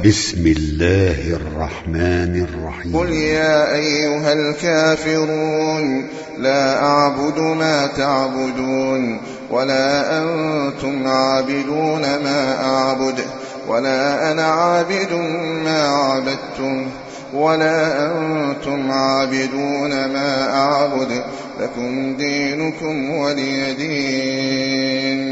بسم الله الرحمن الرحيم. قل يا أيها الكافرون لا أعبد ما تعبدون ولا أنتم عابدون ما أعبد ولا أنا عابد ما عبدتم ولا أنتم عابدون ما أعبد لكم دينكم ولي دين.